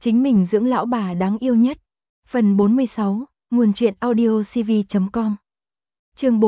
Chính mình dưỡng lão bà đáng yêu nhất. Phần 46, nguồn truyện audio cv.com. Chương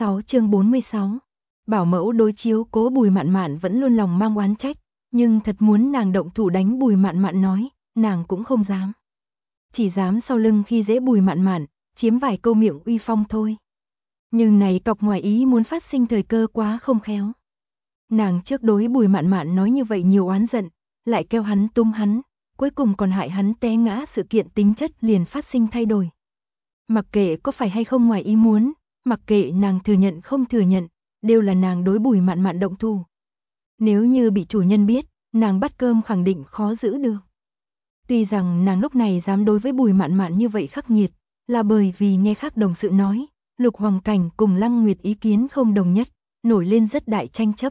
46. Bảo mẫu đối chiếu cố Bùi Mạn Mạn vẫn luôn lòng mang oán trách, nhưng thật muốn nàng động thủ đánh Bùi Mạn Mạn nói, nàng cũng không dám. Chỉ dám sau lưng khi dễ Bùi Mạn Mạn, chiếm vài câu miệng uy phong thôi. Nhưng này cọc ngoài ý muốn phát sinh thời cơ quá không khéo. Nàng trước đối Bùi Mạn Mạn nói như vậy nhiều oán giận, lại kêu hắn tung hắn, cuối cùng còn hại hắn té ngã, sự kiện tính chất liền phát sinh thay đổi. Mặc kệ có phải hay không ngoài ý muốn, mặc kệ nàng thừa nhận không thừa nhận, đều là nàng đối Bùi Mạn Mạn động thủ. Nếu như bị chủ nhân biết, nàng bắt cơm khẳng định khó giữ được. Tuy rằng nàng lúc này dám đối với Bùi Mạn Mạn như vậy khắc nghiệt, là bởi vì nghe khác đồng sự nói, Lục Hoàng Cảnh cùng Lăng Nguyệt ý kiến không đồng nhất, nổi lên rất đại tranh chấp.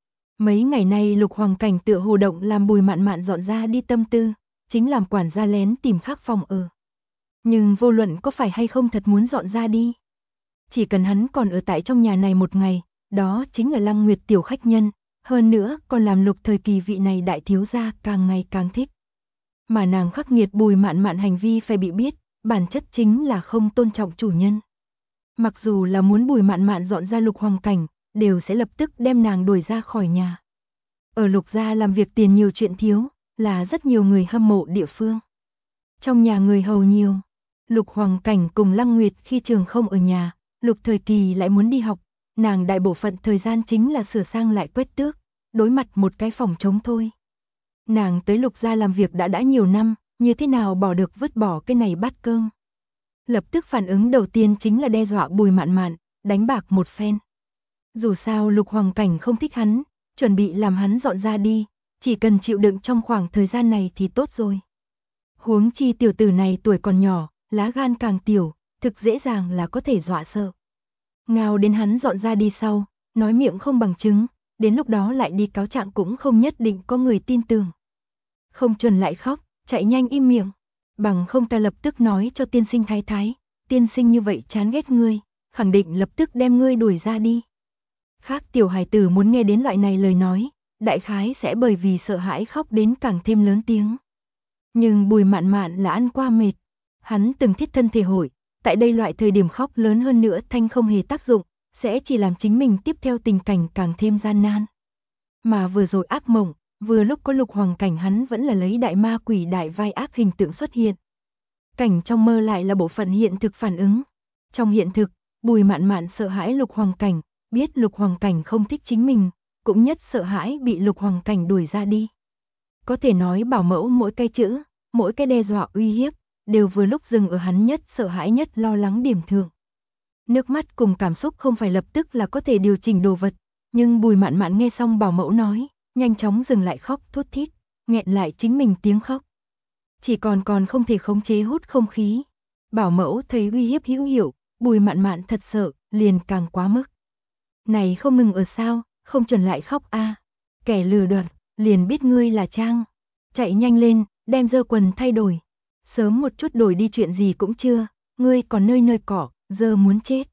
Mấy ngày nay Lục Hoàng Cảnh tựa hồ động làm Bùi Mạn Mạn dọn ra đi tâm tư, chính làm quản gia lén tìm khác phòng ở. Nhưng vô luận có phải hay không thật muốn dọn ra đi, chỉ cần hắn còn ở tại trong nhà này một ngày, đó chính là Lăng Nguyệt tiểu khách nhân, hơn nữa còn làm Lục thời kỳ vị này đại thiếu gia càng ngày càng thích. Mà nàng khắc nghiệt Bùi Mạn Mạn hành vi phải bị biết, bản chất chính là không tôn trọng chủ nhân. Mặc dù là muốn Bùi Mạn Mạn dọn ra Lục Hoàng Cảnh, đều sẽ lập tức đem nàng đuổi ra khỏi nhà. Ở Lục gia làm việc tiền nhiều chuyện thiếu, là rất nhiều người hâm mộ địa phương. Trong nhà người hầu nhiều, Lục Hoàng Cảnh cùng Lăng Nguyệt khi trường không ở nhà, Lục thời kỳ lại muốn đi học, nàng đại bộ phận thời gian chính là sửa sang lại quét tước, đối mặt một cái phòng trống thôi. Nàng tới Lục gia làm việc đã nhiều năm, như thế nào bỏ được vứt bỏ cái này bát cơm. Lập tức phản ứng đầu tiên chính là đe dọa Bùi Mạn Mạn, đánh bạc một phen. Dù sao Lục Hoàng Cảnh không thích hắn, chuẩn bị làm hắn dọn ra đi, chỉ cần chịu đựng trong khoảng thời gian này thì tốt rồi. Huống chi tiểu tử này tuổi còn nhỏ, lá gan càng tiểu, thực dễ dàng là có thể dọa sợ. Ngao đến hắn dọn ra đi sau, nói miệng không bằng chứng, đến lúc đó lại đi cáo trạng cũng không nhất định có người tin tưởng. Không chuẩn lại khóc, chạy nhanh im miệng, bằng không ta lập tức nói cho tiên sinh thái thái, tiên sinh như vậy chán ghét ngươi, khẳng định lập tức đem ngươi đuổi ra đi. Khác tiểu hài tử muốn nghe đến loại này lời nói, đại khái sẽ bởi vì sợ hãi khóc đến càng thêm lớn tiếng. Nhưng Bùi Mạn Mạn là ăn qua mệt, hắn từng thiết thân thể hội, tại đây loại thời điểm khóc lớn hơn nữa thanh không hề tác dụng, sẽ chỉ làm chính mình tiếp theo tình cảnh càng thêm gian nan. Mà vừa rồi ác mộng, vừa lúc có Lục Hoàng Cảnh hắn vẫn là lấy đại ma quỷ đại vai ác hình tượng xuất hiện. Cảnh trong mơ lại là bộ phận hiện thực phản ứng. Trong hiện thực, Bùi Mạn Mạn sợ hãi Lục Hoàng Cảnh, biết Lục Hoàng Cảnh không thích chính mình, cũng nhất sợ hãi bị Lục Hoàng Cảnh đuổi ra đi. Có thể nói bảo mẫu mỗi cái chữ, mỗi cái đe dọa uy hiếp, đều vừa lúc dừng ở hắn nhất sợ hãi nhất lo lắng điểm thượng. Nước mắt cùng cảm xúc không phải lập tức là có thể điều chỉnh đồ vật, nhưng Bùi Mạn Mạn nghe xong bảo mẫu nói, nhanh chóng dừng lại khóc thút thít, nghẹn lại chính mình tiếng khóc. Chỉ còn không thể khống chế hút không khí. Bảo mẫu thấy uy hiếp hữu hiệu, Bùi Mạn Mạn thật sợ, liền càng quá mức. Này không ngừng ở sao, không chuẩn lại khóc a. Kẻ lừa đoạt, liền biết ngươi là trang. Chạy nhanh lên, đem dơ quần thay đổi. Sớm một chút đổi đi chuyện gì cũng chưa, ngươi còn nơi nơi cỏ, giờ muốn chết.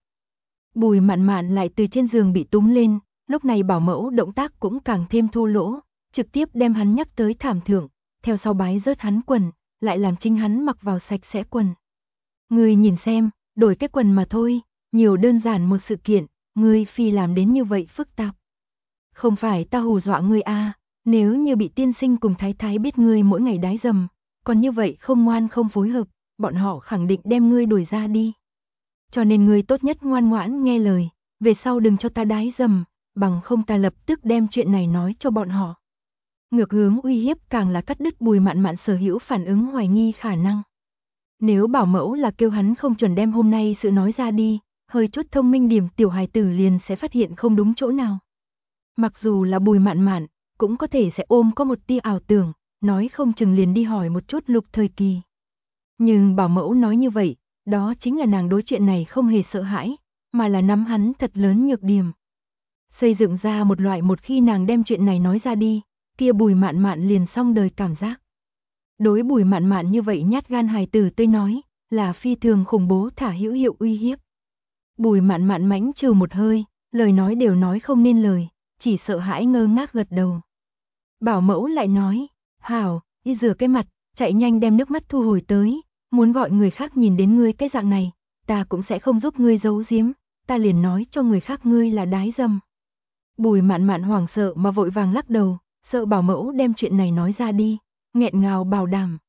Bùi Mạn Mạn lại từ trên giường bị túm lên, lúc này bảo mẫu động tác cũng càng thêm thô lỗ, trực tiếp đem hắn nhắc tới thảm thượng, theo sau bái rớt hắn quần, lại làm chính hắn mặc vào sạch sẽ quần. Ngươi nhìn xem, đổi cái quần mà thôi, nhiều đơn giản một sự kiện, ngươi phi làm đến như vậy phức tạp. Không phải ta hù dọa ngươi a, nếu như bị tiên sinh cùng thái thái biết ngươi mỗi ngày đái dầm, còn như vậy không ngoan không phối hợp, bọn họ khẳng định đem ngươi đuổi ra đi. Cho nên ngươi tốt nhất ngoan ngoãn nghe lời, về sau đừng cho ta đái dầm, bằng không ta lập tức đem chuyện này nói cho bọn họ. Ngược hướng uy hiếp càng là cắt đứt Bùi Mạn Mạn sở hữu phản ứng hoài nghi khả năng. Nếu bảo mẫu là kêu hắn không chuẩn đem hôm nay sự nói ra đi, hơi chút thông minh điểm tiểu hài tử liền sẽ phát hiện không đúng chỗ nào. Mặc dù là Bùi Mạn Mạn, cũng có thể sẽ ôm có một tia ảo tưởng, nói không chừng liền đi hỏi một chút Lục thời kỳ. Nhưng bảo mẫu nói như vậy, đó chính là nàng đối chuyện này không hề sợ hãi, mà là nắm hắn thật lớn nhược điểm. Xây dựng ra một loại một khi nàng đem chuyện này nói ra đi, kia Bùi Mạn Mạn liền xong đời cảm giác. Đối Bùi Mạn Mạn như vậy nhát gan hài tử tôi nói, là phi thường khủng bố thả hữu hiệu uy hiếp. Bùi Mạn Mạn mãnh trừ một hơi, lời nói đều nói không nên lời, chỉ sợ hãi ngơ ngác gật đầu. Bảo mẫu lại nói, hảo, đi rửa cái mặt, chạy nhanh đem nước mắt thu hồi tới, muốn gọi người khác nhìn đến ngươi cái dạng này, ta cũng sẽ không giúp ngươi giấu giếm, ta liền nói cho người khác ngươi là đái dâm. Bùi Mạn Mạn hoảng sợ mà vội vàng lắc đầu, sợ bảo mẫu đem chuyện này nói ra đi, nghẹn ngào bảo đảm.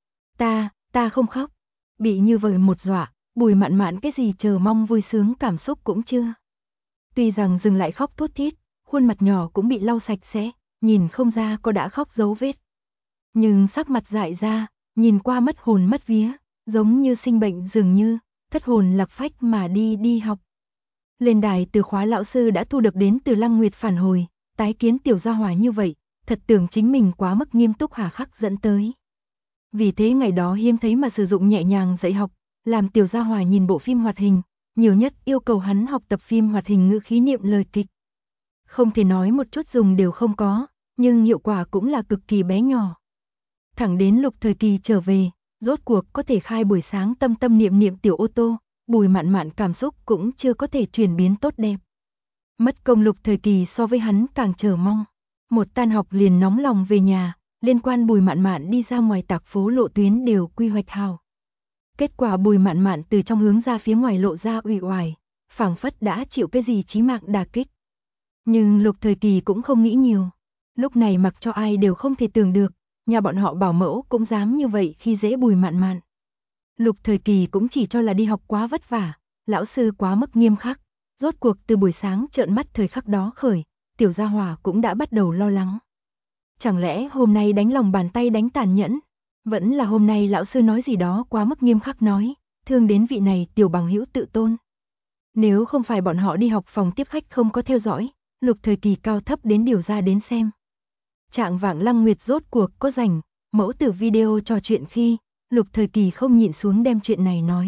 Ta không khóc. Bị như vậy một dọa, Bùi Mạn Mạn cái gì chờ mong vui sướng cảm xúc cũng chưa. Tuy rằng dừng lại khóc thút thít, khuôn mặt nhỏ cũng bị lau sạch sẽ, nhìn không ra có đã khóc dấu vết. Nhưng sắc mặt dại ra, nhìn qua mất hồn mất vía, giống như sinh bệnh dường như, thất hồn lạc phách mà đi học. Lên đài từ khóa lão sư đã thu được đến từ Lăng Nguyệt phản hồi, tái kiến tiểu gia hỏa như vậy, thật tưởng chính mình quá mức nghiêm túc hà khắc dẫn tới. Vì thế ngày đó hiếm thấy mà sử dụng nhẹ nhàng dạy học, làm tiểu gia hỏa nhìn bộ phim hoạt hình, nhiều nhất yêu cầu hắn học tập phim hoạt hình ngữ khí niệm lời kịch. Không thể nói một chút dùng đều không có, nhưng hiệu quả cũng là cực kỳ bé nhỏ. Thẳng đến Lục Thời Kỳ trở về, rốt cuộc có thể khai buổi sáng tâm tâm niệm niệm tiểu ô tô, Bùi Mạn Mạn cảm xúc cũng chưa có thể chuyển biến tốt đẹp. Mất công Lục Thời Kỳ so với hắn càng chờ mong. Một tan học liền nóng lòng về nhà, liên quan Bùi Mạn Mạn đi ra ngoài tạc phố lộ tuyến đều quy hoạch hào. Kết quả Bùi Mạn Mạn từ trong hướng ra phía ngoài lộ ra uể oải, phảng phất đã chịu cái gì chí mạng đả kích. Nhưng Lục Thời Kỳ cũng không nghĩ nhiều. Lúc này mặc cho ai đều không thể tưởng được, nhà bọn họ bảo mẫu cũng dám như vậy khi dễ Bùi Mạn Mạn. Lục Thời Kỳ cũng chỉ cho là đi học quá vất vả, lão sư quá mức nghiêm khắc. Rốt cuộc từ buổi sáng trợn mắt thời khắc đó khởi, tiểu gia hỏa cũng đã bắt đầu lo lắng. Chẳng lẽ hôm nay đánh lòng bàn tay đánh tàn nhẫn? Vẫn là hôm nay lão sư nói gì đó quá mức nghiêm khắc nói, thương đến vị này tiểu bằng hữu tự tôn. Nếu không phải bọn họ đi học phòng tiếp khách không có theo dõi, Lục Thời Kỳ cao thấp đến điều ra đến xem. Trạng vạng Lăng Nguyệt rốt cuộc có rảnh, mẫu tử video trò chuyện khi, Lục Thời Kỳ không nhịn xuống đem chuyện này nói.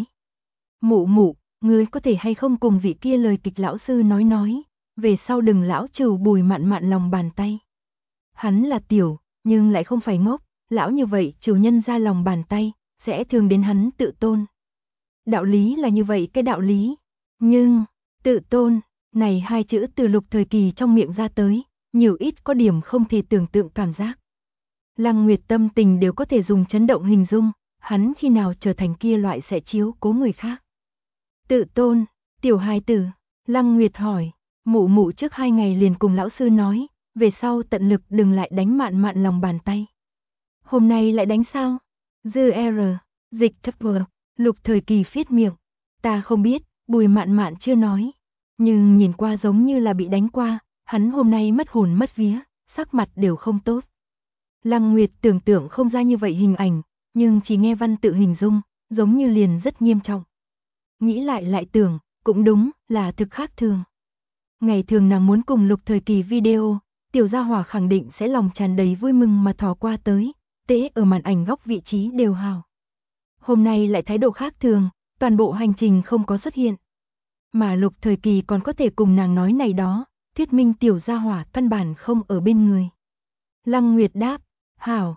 Mụ, ngươi có thể hay không cùng vị kia lời kịch lão sư nói, về sau đừng lão trừ Bùi Mạn Mạn lòng bàn tay. Hắn là tiểu, nhưng lại không phải ngốc, lão như vậy trừ nhân ra lòng bàn tay, sẽ thương đến hắn tự tôn. Đạo lý là như vậy cái đạo lý, nhưng, tự tôn, này hai chữ từ Lục Thời Kỳ trong miệng ra tới, nhiều ít có điểm không thể tưởng tượng cảm giác. Lăng Nguyệt tâm tình đều có thể dùng chấn động hình dung, hắn khi nào trở thành kia loại sẽ chiếu cố người khác. Tự tôn, tiểu hài tử, Lăng Nguyệt hỏi, mụ trước 2 ngày liền cùng lão sư nói, về sau tận lực đừng lại đánh Mạn Mạn lòng bàn tay. Hôm nay lại đánh sao? Dư R, dịch thấp vừa, Lục Thời Kỳ phiết miệng. Ta không biết, Bùi Mạn Mạn chưa nói. Nhưng nhìn qua giống như là bị đánh qua, hắn hôm nay mất hồn mất vía, sắc mặt đều không tốt. Lăng Nguyệt tưởng tượng không ra như vậy hình ảnh, nhưng chỉ nghe văn tự hình dung, giống như liền rất nghiêm trọng. Nghĩ lại tưởng, cũng đúng, là thực khác thường. Ngày thường nàng muốn cùng Lục Thời Kỳ video, tiểu gia hỏa khẳng định sẽ lòng tràn đầy vui mừng mà thò qua tới, tễ ở màn ảnh góc vị trí đều hào. Hôm nay lại thái độ khác thường, toàn bộ hành trình không có xuất hiện. Mà Lục Thời Kỳ còn có thể cùng nàng nói này đó, thuyết minh tiểu gia hỏa căn bản không ở bên người. Lăng Nguyệt đáp, hảo,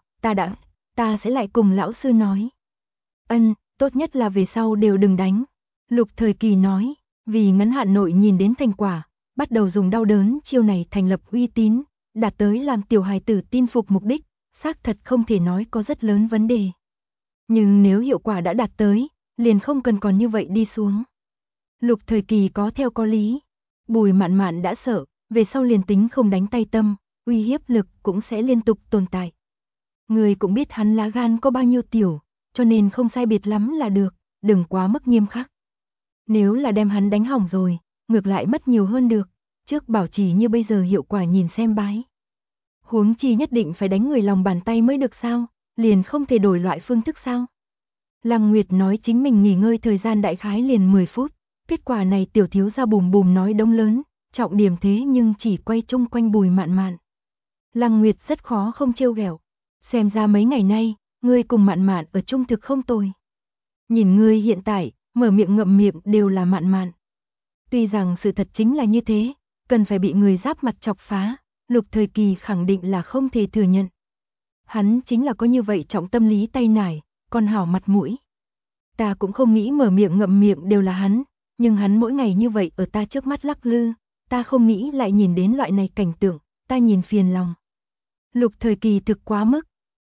ta sẽ lại cùng lão sư nói. Tốt nhất là về sau đều đừng đánh. Lục Thời Kỳ nói, vì ngắn hạn nội nhìn đến thành quả, bắt đầu dùng đau đớn chiêu này thành lập uy tín, đạt tới làm tiểu hài tử tin phục mục đích, xác thật không thể nói có rất lớn vấn đề. Nhưng nếu hiệu quả đã đạt tới, liền không cần còn như vậy đi xuống. Lục Thời Kỳ có theo có lý. Bùi Mạn Mạn đã sợ, về sau liền tính không đánh tay tâm, uy hiếp lực cũng sẽ liên tục tồn tại. Người cũng biết hắn lá gan có bao nhiêu tiểu, cho nên không sai biệt lắm là được, đừng quá mức nghiêm khắc. Nếu là đem hắn đánh hỏng rồi, ngược lại mất nhiều hơn được, trước bảo trì như bây giờ hiệu quả nhìn xem bái. Huống chi nhất định phải đánh người lòng bàn tay mới được sao, liền không thể đổi loại phương thức sao. Lăng Nguyệt nói chính mình nghỉ ngơi thời gian đại khái liền 10 phút, kết quả này tiểu thiếu gia bùm bùm nói đông lớn, trọng điểm thế nhưng chỉ quay chung quanh Bùi Mạn Mạn. Lăng Nguyệt rất khó không trêu ghẹo, xem ra mấy ngày nay, ngươi cùng Mạn Mạn ở chung thực không tồi. Nhìn ngươi hiện tại, mở miệng ngậm miệng đều là Mạn Mạn. Tuy rằng sự thật chính là như thế, cần phải bị người giáp mặt chọc phá, Lục Thời Kỳ khẳng định là không thể thừa nhận. Hắn chính là có như vậy trọng tâm lý tay nải, còn hảo mặt mũi. Ta cũng không nghĩ mở miệng ngậm miệng đều là hắn, nhưng hắn mỗi ngày như vậy ở ta trước mắt lắc lư, ta không nghĩ lại nhìn đến loại này cảnh tượng, ta nhìn phiền lòng. Lục Thời Kỳ thực quá mức,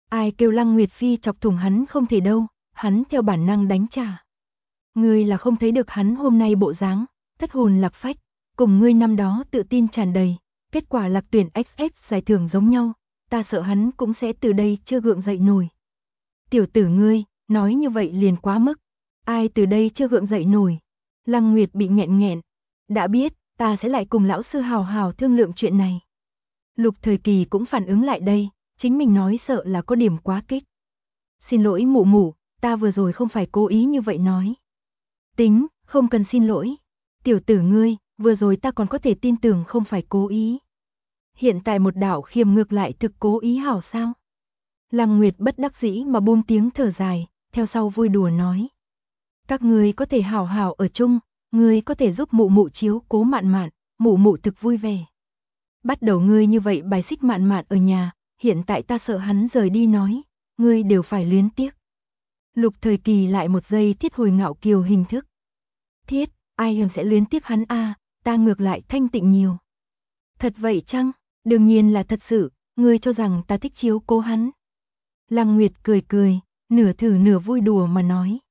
Ai kêu Lăng Nguyệt Phi chọc thủng hắn không thể đâu, hắn theo bản năng đánh trả. Ngươi là không thấy được hắn hôm nay bộ dáng, thất hồn lạc phách, cùng ngươi năm đó tự tin tràn đầy, kết quả lạc tuyển XX giải thưởng giống nhau, ta sợ hắn cũng sẽ từ đây chưa gượng dậy nổi. Tiểu tử ngươi, nói như vậy liền quá mức, ai từ đây chưa gượng dậy nổi. Lăng Nguyệt bị nghẹn nghẹn, đã biết, ta sẽ lại cùng lão sư hào hào thương lượng chuyện này. Lục Thời Kỳ cũng phản ứng lại đây, chính mình nói sợ là có điểm quá kích. Xin lỗi mụ mụ, ta vừa rồi không phải cố ý như vậy nói. Tính, không cần xin lỗi. Tiểu tử ngươi, vừa rồi ta còn có thể tin tưởng không phải cố ý. Hiện tại một đạo khiêm ngược lại thực cố ý hảo sao? Lăng Nguyệt bất đắc dĩ mà buông tiếng thở dài, theo sau vui đùa nói. Các ngươi có thể hảo hảo ở chung, ngươi có thể giúp mụ mụ chiếu cố Mạn Mạn, mụ mụ thực vui vẻ. Bắt đầu ngươi như vậy bài xích Mạn Mạn ở nhà, hiện tại ta sợ hắn rời đi nói, ngươi đều phải luyến tiếc. Lục Thời Kỳ lại một giây thiết hồi ngạo kiều hình thức. Thiết, ai hơn sẽ luyến tiếc hắn a, ta ngược lại thanh tịnh nhiều. Thật vậy chăng? Đương nhiên là thật sự, ngươi cho rằng ta thích chiếu cố hắn. Lăng Nguyệt cười cười, nửa thử nửa vui đùa mà nói.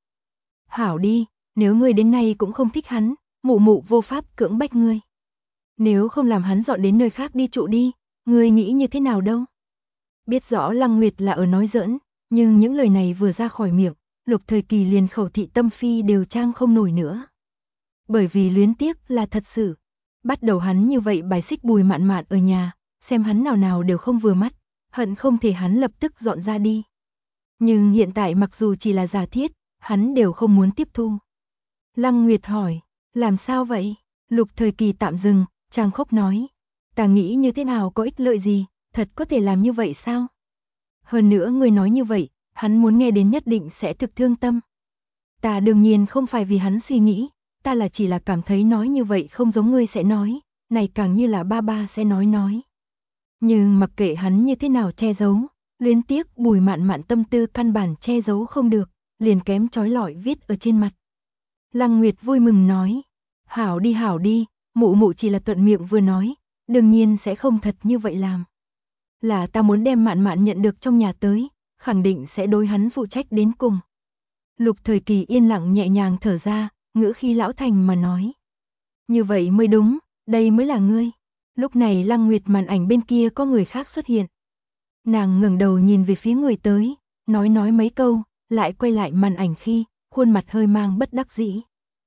Hảo đi, nếu ngươi đến nay cũng không thích hắn, mụ mụ vô pháp cưỡng bách ngươi. Nếu không làm hắn dọn đến nơi khác đi trụ đi, ngươi nghĩ như thế nào đâu? Biết rõ Lăng Nguyệt là ở nói giỡn, nhưng những lời này vừa ra khỏi miệng, Lục Thời Kỳ liền khẩu thị tâm phi đều trang không nổi nữa. Bởi vì luyến tiếc là thật sự. Bắt đầu hắn như vậy bài xích Bùi Mạn Mạn ở nhà, xem hắn nào nào đều không vừa mắt, hận không thể hắn lập tức dọn ra đi. Nhưng hiện tại mặc dù chỉ là giả thiết, hắn đều không muốn tiếp thu. Lăng Nguyệt hỏi, làm sao vậy? Lục Thời Kỳ tạm dừng, trang khóc nói. Ta nghĩ như thế nào có ích lợi gì, thật có thể làm như vậy sao? Hơn nữa ngươi nói như vậy, hắn muốn nghe đến nhất định sẽ thực thương tâm. Ta đương nhiên không phải vì hắn suy nghĩ, ta là chỉ là cảm thấy nói như vậy không giống ngươi sẽ nói, này càng như là ba ba sẽ nói. Nhưng mặc kệ hắn như thế nào che giấu, luyến tiếc Bùi Mạn Mạn tâm tư căn bản che giấu không được, liền kém chói lọi viết ở trên mặt. Lăng Nguyệt vui mừng nói, hảo đi, mụ mụ chỉ là thuận miệng vừa nói, đương nhiên sẽ không thật như vậy làm. Là ta muốn đem Mạn Mạn nhận được trong nhà tới, khẳng định sẽ đối hắn phụ trách đến cùng. Lục Thời Kỳ yên lặng nhẹ nhàng thở ra, ngữ khí lão thành mà nói. Như vậy mới đúng, đây mới là ngươi. Lúc này Lăng Nguyệt màn ảnh bên kia có người khác xuất hiện. Nàng ngẩng đầu nhìn về phía người tới, nói mấy câu, lại quay lại màn ảnh khi, khuôn mặt hơi mang bất đắc dĩ.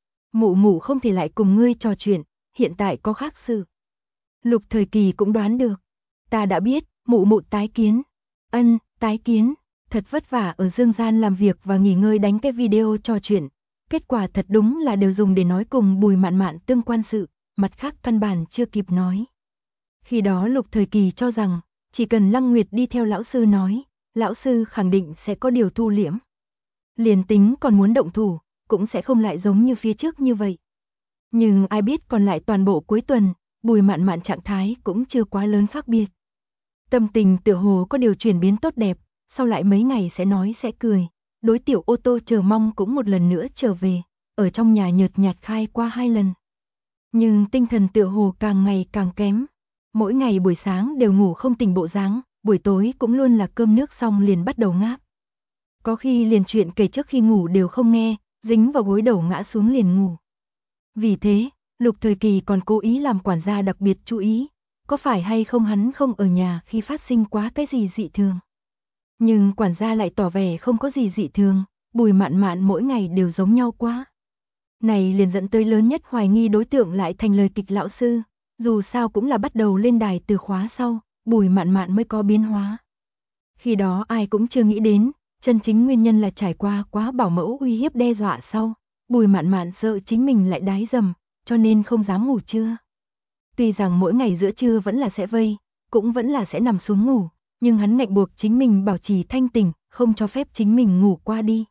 Mụ mụ không thể lại cùng ngươi trò chuyện, hiện tại có khác sự. Lục Thời Kỳ cũng đoán được. Ta đã biết, mụ mụ tái kiến. Ân, tái kiến. Thật vất vả ở dương gian làm việc và nghỉ ngơi đánh cái video trò chuyện. Kết quả thật đúng là đều dùng để nói cùng Bùi Mạn Mạn tương quan sự, mặt khác căn bản chưa kịp nói. Khi đó Lục Thời Kỳ cho rằng, chỉ cần Lăng Nguyệt đi theo lão sư nói, lão sư khẳng định sẽ có điều thu liễm. Liền tính còn muốn động thủ, cũng sẽ không lại giống như phía trước như vậy. Nhưng ai biết còn lại toàn bộ cuối tuần, Bùi Mạn Mạn trạng thái cũng chưa quá lớn khác biệt. Tâm tình tựa hồ có điều chuyển biến tốt đẹp, sau lại mấy ngày sẽ nói sẽ cười. Đối tiểu ô tô chờ mong cũng một lần nữa trở về, ở trong nhà nhợt nhạt khai qua 2 lần. Nhưng tinh thần tựa hồ càng ngày càng kém. Mỗi ngày buổi sáng đều ngủ không tỉnh bộ dáng, buổi tối cũng luôn là cơm nước xong liền bắt đầu ngáp. Có khi liền chuyện kể trước khi ngủ đều không nghe, dính vào gối đầu ngã xuống liền ngủ. Vì thế, Lục Thời Kỳ còn cố ý làm quản gia đặc biệt chú ý, có phải hay không hắn không ở nhà khi phát sinh quá cái gì dị thường. Nhưng quản gia lại tỏ vẻ không có gì dị thường, Bùi Mạn Mạn mỗi ngày đều giống nhau quá. Này liền dẫn tới lớn nhất hoài nghi đối tượng lại thành lời kịch lão sư, dù sao cũng là bắt đầu lên đài từ khóa sau, Bùi Mạn Mạn mới có biến hóa. Khi đó ai cũng chưa nghĩ đến, chân chính nguyên nhân là trải qua quá bảo mẫu uy hiếp đe dọa sau, Bùi Mạn Mạn sợ chính mình lại đái dầm, cho nên không dám ngủ trưa. Tuy rằng mỗi ngày giữa trưa vẫn là sẽ vây, cũng vẫn là sẽ nằm xuống ngủ, nhưng hắn ngạnh buộc chính mình bảo trì thanh tỉnh, không cho phép chính mình ngủ qua đi.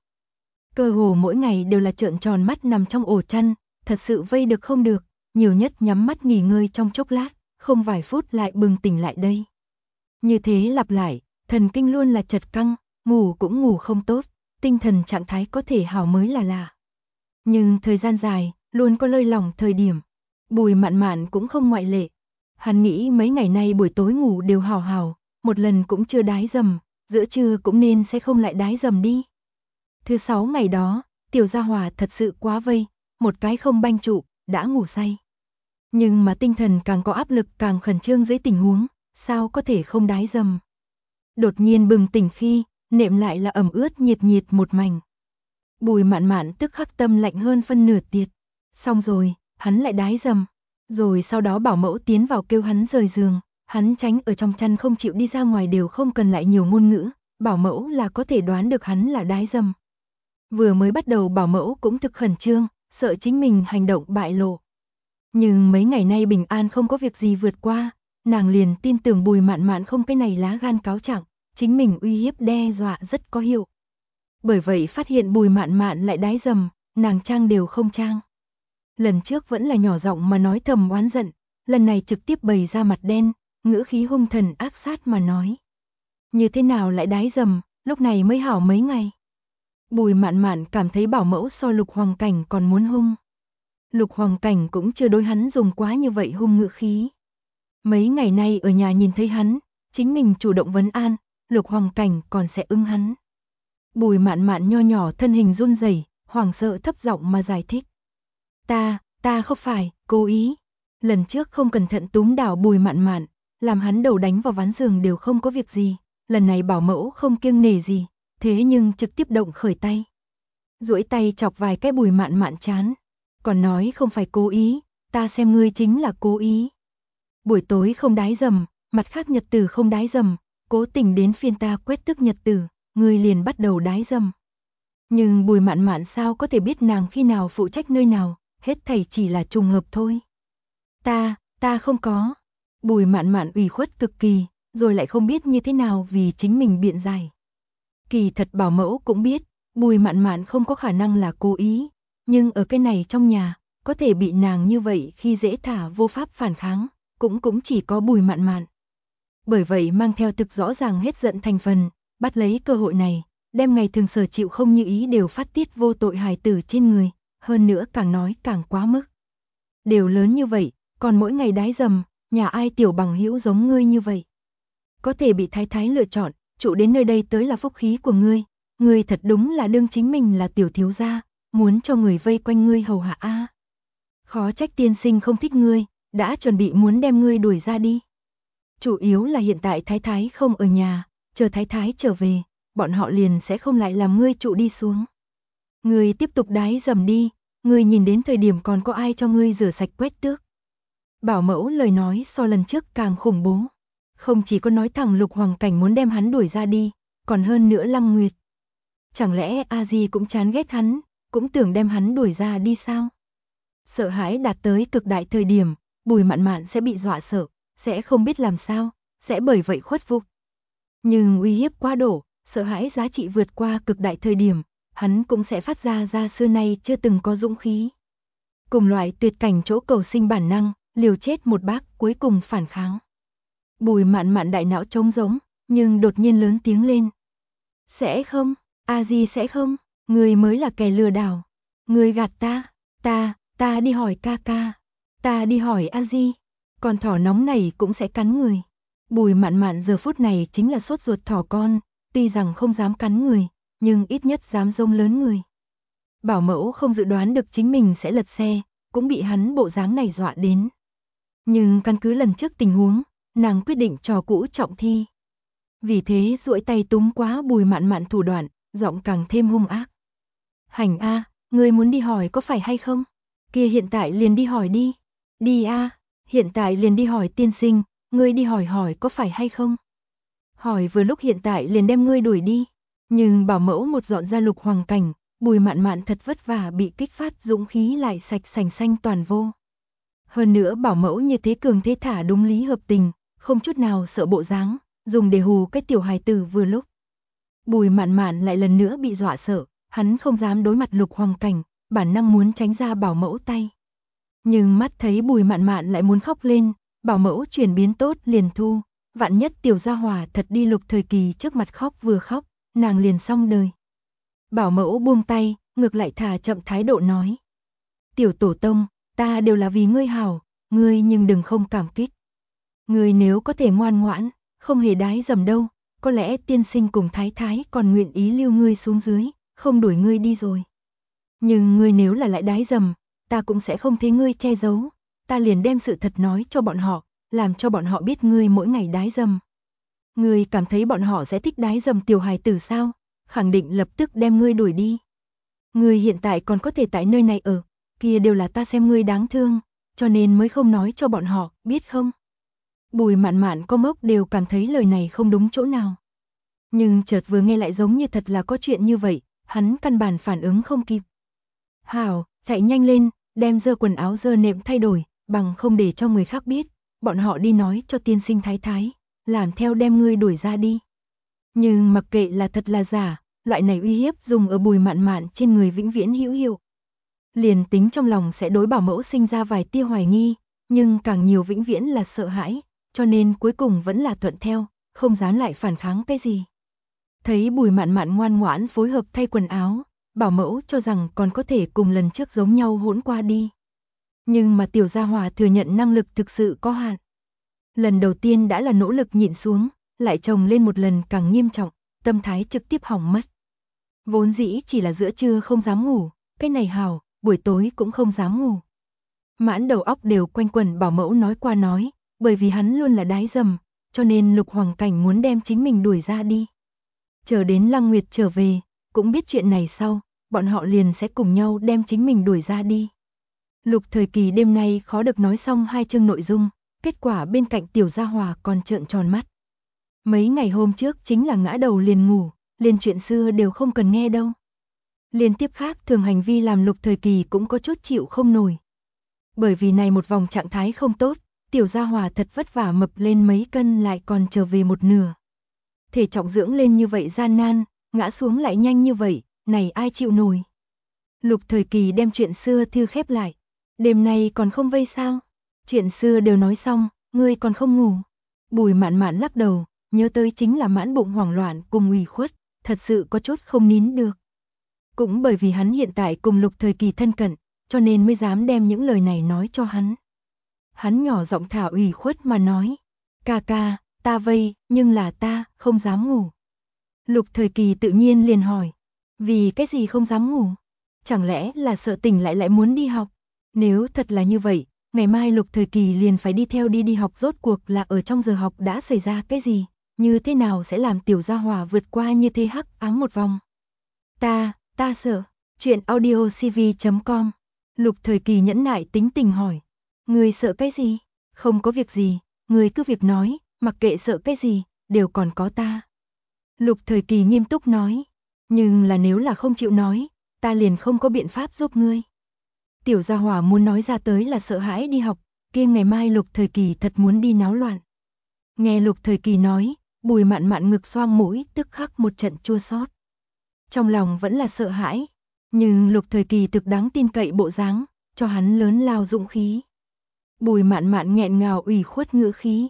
Cơ hồ mỗi ngày đều là trợn tròn mắt nằm trong ổ chăn, thật sự vây được không được, nhiều nhất nhắm mắt nghỉ ngơi trong chốc lát, không vài phút lại bừng tỉnh lại đây. Như thế lặp lại, thần kinh luôn là chật căng, ngủ cũng ngủ không tốt, tinh thần trạng thái có thể hảo mới là lạ. Nhưng thời gian dài, luôn có lơi lỏng thời điểm. Bùi Mạn Mạn cũng không ngoại lệ. Hắn nghĩ mấy ngày nay buổi tối ngủ đều hào hào, một lần cũng chưa đái dầm, giữa trưa cũng nên sẽ không lại đái dầm đi. Thứ 6 ngày đó, tiểu gia hòa thật sự quá vây, một cái không banh trụ, đã ngủ say. Nhưng mà tinh thần càng có áp lực càng khẩn trương dưới tình huống, sao có thể không đái dầm. Đột nhiên bừng tỉnh khi, nệm lại là ẩm ướt nhiệt nhiệt một mảnh. Bùi Mạn Mạn tức khắc tâm lạnh hơn phân nửa tiệt. Xong rồi, hắn lại đái dầm. Rồi sau đó bảo mẫu tiến vào kêu hắn rời giường, hắn tránh ở trong chăn không chịu đi ra ngoài đều không cần lại nhiều ngôn ngữ, bảo mẫu là có thể đoán được hắn là đái dầm. Vừa mới bắt đầu bảo mẫu cũng thực khẩn trương, sợ chính mình hành động bại lộ. Nhưng mấy ngày nay bình an không có việc gì vượt qua, nàng liền tin tưởng Bùi Mạn Mạn không cái này lá gan cáo trạng, chính mình uy hiếp đe dọa rất có hiệu. Bởi vậy phát hiện Bùi Mạn Mạn lại đái dầm, nàng trang đều không trang. Lần trước vẫn là nhỏ giọng mà nói thầm oán giận, lần này trực tiếp bày ra mặt đen, ngữ khí hung thần ác sát mà nói. Như thế nào lại đái dầm, lúc này mới hảo mấy ngày. Bùi Mạn Mạn cảm thấy bảo mẫu so Lục Hoàng Cảnh còn muốn hung. Lục Hoàng Cảnh cũng chưa đối hắn dùng quá như vậy hung ngữ khí. Mấy ngày nay ở nhà nhìn thấy hắn, chính mình chủ động vấn an, Lục Hoàng Cảnh còn sẽ ưng hắn. Bùi Mạn Mạn nho nhỏ thân hình run rẩy, hoảng sợ thấp giọng mà giải thích. Ta không phải, cố ý. Lần trước không cẩn thận túm đảo Bùi Mạn Mạn, làm hắn đầu đánh vào ván giường đều không có việc gì. Lần này bảo mẫu không kiêng nể gì, thế nhưng trực tiếp động khởi tay. Duỗi tay chọc vài cái Bùi Mạn Mạn chán. Còn nói không phải cố ý, ta xem ngươi chính là cố ý. Buổi tối không đái dầm, mặt khác nhật tử không đái dầm, cố tình đến phiên ta quét tức nhật tử, ngươi liền bắt đầu đái dầm. Nhưng Bùi Mạn Mạn sao có thể biết nàng khi nào phụ trách nơi nào, hết thảy chỉ là trùng hợp thôi. Ta không có. Bùi Mạn Mạn ủy khuất cực kỳ, rồi lại không biết như thế nào vì chính mình biện giải. Kỳ thật bảo mẫu cũng biết, Bùi Mạn Mạn không có khả năng là cố ý, nhưng ở cái này trong nhà, có thể bị nàng như vậy khi dễ thả vô pháp phản kháng, cũng chỉ có Bùi Mạn Mạn. Bởi vậy mang theo thực rõ ràng hết giận thành phần, bắt lấy cơ hội này, đem ngày thường sở chịu không như ý đều phát tiết vô tội hài tử trên người, hơn nữa càng nói càng quá mức. Đều lớn như vậy, còn mỗi ngày đái dầm, nhà ai tiểu bằng hữu giống ngươi như vậy. Có thể bị thái thái lựa chọn, trụ đến nơi đây tới là phúc khí của ngươi thật đúng là đương chính mình là tiểu thiếu gia, muốn cho người vây quanh ngươi hầu hạ a. Khó trách tiên sinh không thích ngươi, đã chuẩn bị muốn đem ngươi đuổi ra đi. Chủ yếu là hiện tại thái thái không ở nhà, chờ thái thái trở về, bọn họ liền sẽ không lại làm ngươi trụ đi xuống. Ngươi tiếp tục đái dầm đi, ngươi nhìn đến thời điểm còn có ai cho ngươi rửa sạch quét tước. Bảo mẫu lời nói so lần trước càng khủng bố. Không chỉ có nói thẳng Lục Hoàng Cảnh muốn đem hắn đuổi ra đi, còn hơn nữa Lăng Nguyệt. Chẳng lẽ A Di cũng chán ghét hắn, cũng tưởng đem hắn đuổi ra đi sao? Sợ hãi đạt tới cực đại thời điểm, Bùi Mạn Mạn sẽ bị dọa sợ, sẽ không biết làm sao, sẽ bởi vậy khuất phục. Nhưng uy hiếp quá độ, sợ hãi giá trị vượt qua cực đại thời điểm, hắn cũng sẽ phát ra xưa nay chưa từng có dũng khí. Cùng loại tuyệt cảnh chỗ cầu sinh bản năng, liều chết một bác cuối cùng phản kháng. Bùi Mạn Mạn đại não trống rỗng, nhưng đột nhiên lớn tiếng lên. Sẽ không, A Di sẽ không, người mới là kẻ lừa đảo. Người gạt ta đi hỏi ca ca, ta đi hỏi A Di, con thỏ nóng này cũng sẽ cắn người. Bùi Mạn Mạn giờ phút này chính là sốt ruột thỏ con, tuy rằng không dám cắn người, nhưng ít nhất dám rông lớn người. Bảo mẫu không dự đoán được chính mình sẽ lật xe, cũng bị hắn bộ dáng này dọa đến. Nhưng căn cứ lần trước tình huống, nàng quyết định trò cũ trọng thi. Vì thế duỗi tay túm quá Bùi Mạn Mạn thủ đoạn, giọng càng thêm hung ác. Hành a, ngươi muốn đi hỏi có phải hay không? Kia hiện tại liền đi hỏi đi. Đi a, hiện tại liền đi hỏi tiên sinh, ngươi đi hỏi có phải hay không? Hỏi vừa lúc hiện tại liền đem ngươi đuổi đi. Nhưng bảo mẫu một dọn ra Lục Hoàng Cảnh, Bùi Mạn Mạn thật vất vả bị kích phát dũng khí lại sạch sành xanh toàn vô. Hơn nữa bảo mẫu như thế cường thế thả đúng lý hợp tình, không chút nào sợ bộ dáng, dùng để hù cái tiểu hài tử vừa lúc. Bùi Mạn Mạn lại lần nữa bị dọa sợ, hắn không dám đối mặt Lục Hoàng Cảnh, bản năng muốn tránh ra bảo mẫu tay. Nhưng mắt thấy Bùi Mạn Mạn lại muốn khóc lên, bảo mẫu chuyển biến tốt liền thu, vạn nhất tiểu gia hỏa thật đi Lục thời kỳ trước mặt khóc vừa khóc, nàng liền xong đời. Bảo mẫu buông tay, ngược lại thả chậm thái độ nói. Tiểu tổ tông, ta đều là vì ngươi hảo, ngươi nhưng đừng không cảm kích. Ngươi nếu có thể ngoan ngoãn, không hề đái dầm đâu, có lẽ tiên sinh cùng thái thái còn nguyện ý lưu ngươi xuống dưới, không đuổi ngươi đi rồi. Nhưng ngươi nếu là lại đái dầm, ta cũng sẽ không thấy ngươi che giấu, ta liền đem sự thật nói cho bọn họ, làm cho bọn họ biết ngươi mỗi ngày đái dầm. Ngươi cảm thấy bọn họ sẽ thích đái dầm tiểu hài tử sao? Khẳng định lập tức đem ngươi đuổi đi. Ngươi hiện tại còn có thể tại nơi này ở, kia đều là ta xem ngươi đáng thương, cho nên mới không nói cho bọn họ, biết không? Bùi Mạn Mạn có mốc đều cảm thấy lời này không đúng chỗ nào. Nhưng chợt vừa nghe lại giống như thật là có chuyện như vậy, hắn căn bản phản ứng không kịp. Hảo, chạy nhanh lên, đem dơ quần áo dơ nệm thay đổi, bằng không để cho người khác biết, bọn họ đi nói cho tiên sinh thái thái, làm theo đem ngươi đuổi ra đi. Nhưng mặc kệ là thật là giả, loại này uy hiếp dùng ở Bùi Mạn Mạn trên người vĩnh viễn hữu hiệu. Liền tính trong lòng sẽ đối bảo mẫu sinh ra vài tia hoài nghi, nhưng càng nhiều vĩnh viễn là sợ hãi, cho nên cuối cùng vẫn là thuận theo, không dám lại phản kháng cái gì. Thấy Bùi Mạn Mạn ngoan ngoãn phối hợp thay quần áo, bảo mẫu cho rằng còn có thể cùng lần trước giống nhau hỗn qua đi. Nhưng mà tiểu gia hỏa thừa nhận năng lực thực sự có hạn. Lần đầu tiên đã là nỗ lực nhịn xuống, lại chồng lên một lần càng nghiêm trọng, tâm thái trực tiếp hỏng mất. Vốn dĩ chỉ là giữa trưa không dám ngủ, cái này hào, buổi tối cũng không dám ngủ. Mãn đầu óc đều quanh quẩn bảo mẫu nói qua nói, bởi vì hắn luôn là đái dầm, cho nên Lục Hoàng Cảnh muốn đem chính mình đuổi ra đi. Chờ đến Lăng Nguyệt trở về, cũng biết chuyện này sau, bọn họ liền sẽ cùng nhau đem chính mình đuổi ra đi. Lục Thời Kỳ đêm nay khó được nói xong 2 chương nội dung, kết quả bên cạnh tiểu gia hòa còn trợn tròn mắt. Mấy ngày hôm trước chính là ngã đầu liền ngủ, liền chuyện xưa đều không cần nghe đâu. Liên tiếp khác thường hành vi làm Lục Thời Kỳ cũng có chút chịu không nổi. Bởi vì này một vòng trạng thái không tốt, tiểu gia hòa thật vất vả mập lên mấy cân lại còn trở về một nửa. Thể trọng dưỡng lên như vậy gian nan, ngã xuống lại nhanh như vậy, này ai chịu nổi. Lục Thời Kỳ đem chuyện xưa thư khép lại. Đêm nay còn không vây sao? Chuyện xưa đều nói xong, ngươi còn không ngủ. Bùi Mạn Mạn lắc đầu, nhớ tới chính là mãn bụng hoảng loạn cùng ủy khuất, thật sự có chút không nín được. Cũng bởi vì hắn hiện tại cùng Lục Thời Kỳ thân cận, cho nên mới dám đem những lời này nói cho hắn. Hắn nhỏ giọng thả ủy khuất mà nói, ca ca, ta vây, nhưng là ta không dám ngủ. Lục Thời Kỳ tự nhiên liền hỏi, vì cái gì không dám ngủ? Chẳng lẽ là sợ tỉnh lại muốn đi học? Nếu thật là như vậy, ngày mai Lục Thời Kỳ liền phải đi theo đi học, rốt cuộc là ở trong giờ học đã xảy ra cái gì, như thế nào sẽ làm tiểu gia hỏa vượt qua như thế hắc ám một vòng. Ta sợ. Chuyện audiocv.com. Lục Thời Kỳ nhẫn nại tính tình hỏi, người sợ cái gì? Không có việc gì, người cứ việc nói, mặc kệ sợ cái gì, đều còn có ta. Lục Thời Kỳ nghiêm túc nói, nhưng là nếu là không chịu nói, ta liền không có biện pháp giúp ngươi. Tiểu gia hỏa muốn nói ra tới là sợ hãi đi học, kia ngày mai Lục Thời Kỳ thật muốn đi náo loạn. Nghe Lục Thời Kỳ nói, Bùi Mạn Mạn ngực xoang mũi tức khắc một trận chua xót. Trong lòng vẫn là sợ hãi, nhưng Lục Thời Kỳ thực đáng tin cậy bộ dáng, cho hắn lớn lao dũng khí. Bùi Mạn Mạn nghẹn ngào ủy khuất ngữ khí,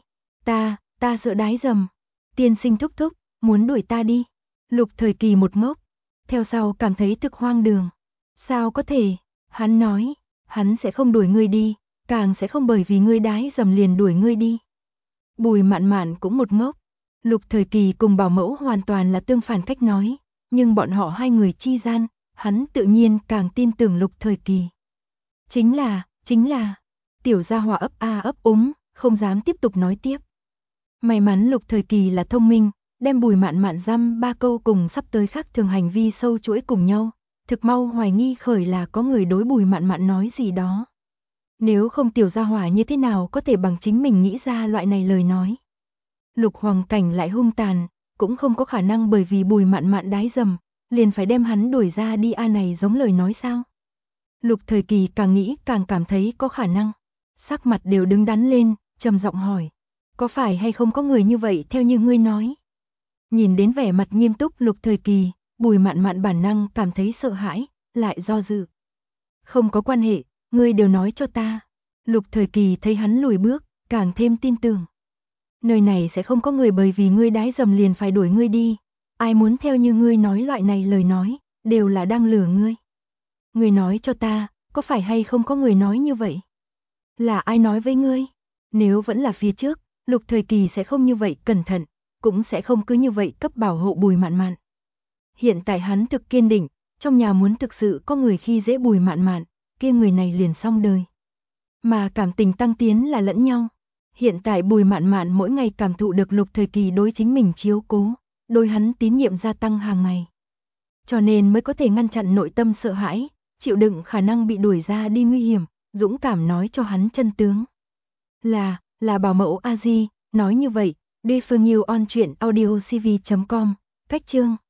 ta sợ đái dầm. Tiên sinh thúc thúc, muốn đuổi ta đi. Lục Thời Kỳ một ngốc, theo sau cảm thấy thực hoang đường. Sao có thể? Hắn nói, hắn sẽ không đuổi ngươi đi, càng sẽ không bởi vì ngươi đái dầm liền đuổi ngươi đi. Bùi Mạn Mạn cũng một ngốc. Lục Thời Kỳ cùng bảo mẫu hoàn toàn là tương phản cách nói, nhưng bọn họ hai người chi gian, hắn tự nhiên càng tin tưởng Lục Thời Kỳ. Chính là, tiểu gia hỏa ấp a ấp úng, không dám tiếp tục nói tiếp. May mắn Lục Thời Kỳ là thông minh, đem Bùi Mạn Mạn dăm 3 câu cùng sắp tới khác thường hành vi sâu chuỗi cùng nhau, thực mau hoài nghi khởi là có người đối Bùi Mạn Mạn nói gì đó. Nếu không tiểu gia hỏa như thế nào có thể bằng chính mình nghĩ ra loại này lời nói. Lục Hoàng Cảnh lại hung tàn, cũng không có khả năng bởi vì Bùi Mạn Mạn đái dầm, liền phải đem hắn đuổi ra đi này giống lời nói sao. Lục Thời Kỳ càng nghĩ càng cảm thấy có khả năng. Sắc mặt đều đứng đắn lên, trầm giọng hỏi, có phải hay không có người như vậy theo như ngươi nói? Nhìn đến vẻ mặt nghiêm túc Lục Thời Kỳ, Bùi Mạn Mạn bản năng cảm thấy sợ hãi, lại do dự. Không có quan hệ, ngươi đều nói cho ta. Lục Thời Kỳ thấy hắn lùi bước, càng thêm tin tưởng. Nơi này sẽ không có người bởi vì ngươi đái dầm liền phải đuổi ngươi đi. Ai muốn theo như ngươi nói loại này lời nói, đều là đang lừa ngươi. Ngươi nói cho ta, có phải hay không có người nói như vậy? Là ai nói với ngươi? Nếu vẫn là phía trước, Lục Thời Kỳ sẽ không như vậy cẩn thận, cũng sẽ không cứ như vậy cấp bảo hộ Bùi Mạn Mạn. Hiện tại hắn thực kiên định, trong nhà muốn thực sự có người khi dễ Bùi Mạn Mạn, kia người này liền xong đời. Mà cảm tình tăng tiến là lẫn nhau. Hiện tại Bùi Mạn Mạn mỗi ngày cảm thụ được Lục Thời Kỳ đối chính mình chiếu cố, đối hắn tín nhiệm gia tăng hàng ngày. Cho nên mới có thể ngăn chặn nội tâm sợ hãi, chịu đựng khả năng bị đuổi ra đi nguy hiểm, dũng cảm nói cho hắn chân tướng. Là bảo mẫu A Di, nói như vậy, Duy Phương Yêu on truyện audio cv.com, cách chương.